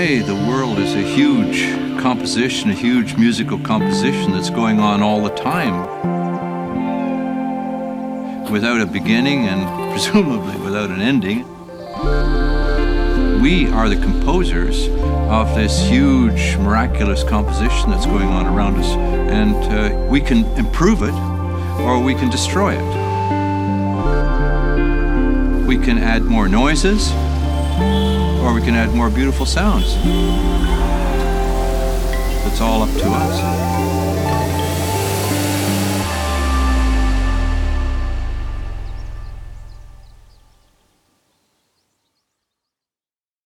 say the world is a huge composition, a huge musical composition that's going on all the time, without a beginning and presumably without an ending. We are the composers of this huge, miraculous composition that's going on around us, and we can improve it or we can destroy it. We can add more noises or we can add more beautiful sounds. It's all up to us.